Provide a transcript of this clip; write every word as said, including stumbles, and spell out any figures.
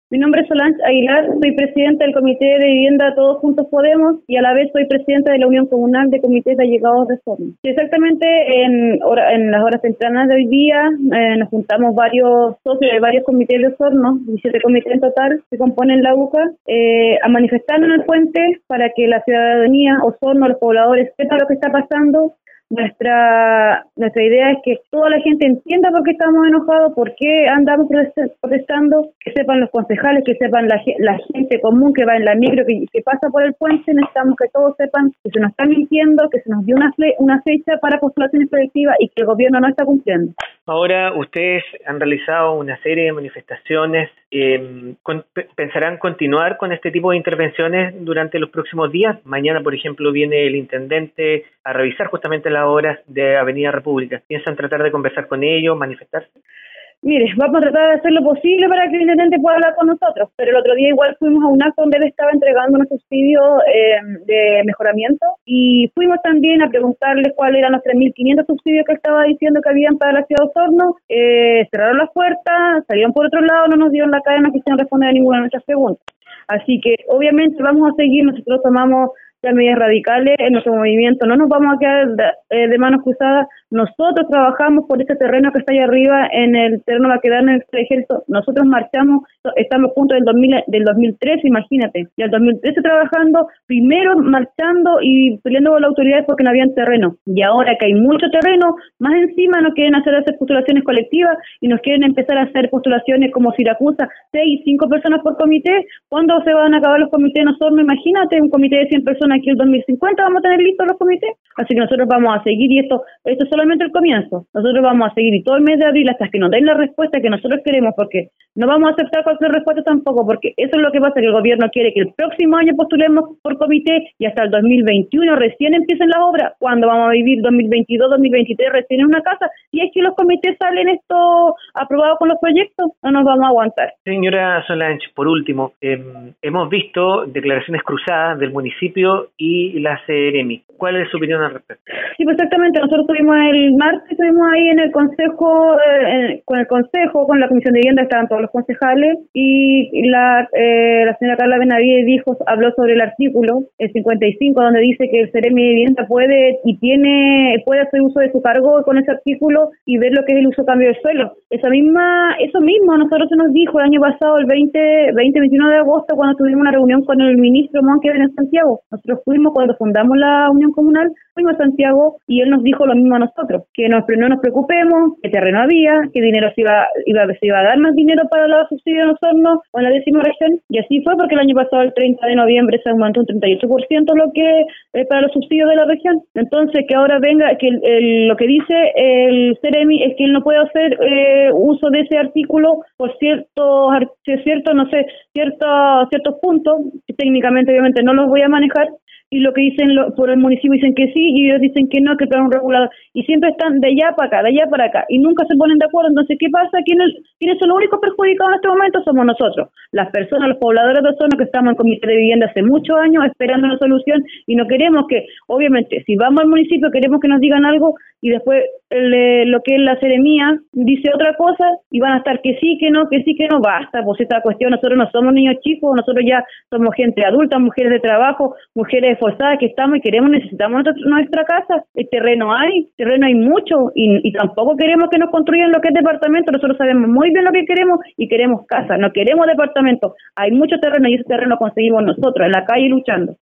Mi nombre es Solange Aguilar, soy presidenta del Comité de Vivienda Todos Juntos Podemos y a la vez soy presidenta de la Unión Comunal de Comités de Allegados de Osorno. Exactamente en, hora, en las horas tempranas de hoy día eh, nos juntamos varios socios de varios comités de Osorno, diecisiete comités en total que componen la U C A, eh, a manifestarnos en el puente para que la ciudadanía, Osorno, los pobladores sepan lo que está pasando. Nuestra nuestra idea es que toda la gente entienda por qué estamos enojados, por qué andamos protestando, que sepan los concejales, que sepan la, la gente común que va en la micro, que, que pasa por el puente. Necesitamos que todos sepan que se nos está mintiendo, que se nos dio una, una fecha para postulaciones colectivas y que el gobierno no está cumpliendo. Ahora ustedes han realizado una serie de manifestaciones. Eh, con, ¿Pensarán continuar con este tipo de intervenciones durante los próximos días? Mañana, por ejemplo, viene el intendente a revisar justamente las obras de Avenida República. ¿Piensan tratar de conversar con ellos, manifestarse? Mire, vamos a tratar de hacer lo posible para que el intendente pueda hablar con nosotros, pero el otro día igual fuimos a un acto donde él estaba entregando unos subsidios eh, de mejoramiento y fuimos también a preguntarles cuáles eran los tres mil quinientos subsidios que estaba diciendo que habían para la ciudad de Osorno. Eh, cerraron las puertas, salieron por otro lado, no nos dieron la cara, no quisieron responder a ninguna de nuestras preguntas. Así que obviamente vamos a seguir, nosotros tomamos las medidas radicales en nuestro movimiento, no nos vamos a quedar de, eh, de manos cruzadas. Nosotros trabajamos por este terreno que está ahí arriba, en el terreno va a quedar en el ejército. Nosotros marchamos, estamos juntos del, dos mil, del dos mil trece, imagínate, y el dos mil trece trabajando, primero marchando y peleando con las autoridades porque no había terreno. Y ahora que hay mucho terreno, más encima nos quieren hacer hacer postulaciones colectivas y nos quieren empezar a hacer postulaciones como Siracusa, seis, cinco personas por comité. ¿Cuándo se van a acabar los comités en Osorno? Imagínate, un comité de cien personas aquí el dos mil cincuenta vamos a tener listos los comités. Así que nosotros vamos a seguir y esto, esto es solamente el comienzo. Nosotros vamos a seguir y todo el mes de abril hasta que nos den la respuesta que nosotros queremos, porque no vamos a aceptar cualquier respuesta tampoco, porque eso es lo que pasa, que el gobierno quiere que el próximo año postulemos por comité y hasta el dos mil veintiuno recién empiecen las obras, cuando vamos a vivir dos mil veintidós, dos mil veintitrés recién en una casa, y es que los comités salen esto aprobados con los proyectos, no nos vamos a aguantar. Señora Solange, por último, eh, hemos visto declaraciones cruzadas del municipio y la Seremi. ¿Cuál es su opinión al respecto? Sí, pues exactamente. Nosotros tuvimos el martes, estuvimos ahí en el consejo, eh, con el consejo, con la comisión de vivienda, estaban todos los concejales, y la eh, la señora Carla Benavides dijo, habló sobre el artículo, el cincuenta y cinco, donde dice que el Seremi de Vivienda puede y tiene, puede hacer uso de su cargo con ese artículo y ver lo que es el uso cambio de suelo. Esa misma, eso mismo, a nosotros se nos dijo el año pasado, el veinte, veinte, veintiuno de agosto, cuando tuvimos una reunión con el ministro Monque en Santiago. Nosotros fuimos cuando fundamos la Unión Comunal, fuimos a Santiago y él nos dijo lo mismo a nosotros, que nos, no nos preocupemos, que terreno había, que dinero se iba, iba, se iba a dar más dinero para los subsidios en Osorno o en la décima región, y así fue porque el año pasado, el treinta de noviembre, se aumentó un treinta y ocho por ciento lo que eh, para los subsidios de la región. Entonces, que ahora venga, que el, el, lo que dice el Seremi es que él no puede hacer eh, uso de ese artículo por ciertos, cierto, no sé, ciertos, ciertos puntos, que técnicamente obviamente no los voy a manejar, y lo que dicen lo, por el municipio dicen que sí y ellos dicen que no, que para un regulador, y siempre están de allá para acá, de allá para acá, y nunca se ponen de acuerdo. Entonces, ¿qué pasa? ¿Quiénes, ¿quiénes son los únicos perjudicados en este momento? Somos nosotros, las personas, los pobladores de Osorno, que estamos en comité de vivienda hace muchos años esperando una solución, y no queremos que, obviamente, si vamos al municipio queremos que nos digan algo y después el, eh, lo que es la seremía dice otra cosa y van a estar que sí, que no, que sí, que no. Basta, pues esta cuestión, nosotros no somos niños chicos, nosotros ya somos gente adulta, mujeres de trabajo, mujeres esforzadas que estamos y queremos, necesitamos nuestra, nuestra casa. El terreno hay, terreno hay mucho, y, y tampoco queremos que nos construyan lo que es departamento. Nosotros sabemos muy bien lo que queremos y queremos casa, no queremos departamento. Hay mucho terreno y ese terreno conseguimos nosotros en la calle luchando.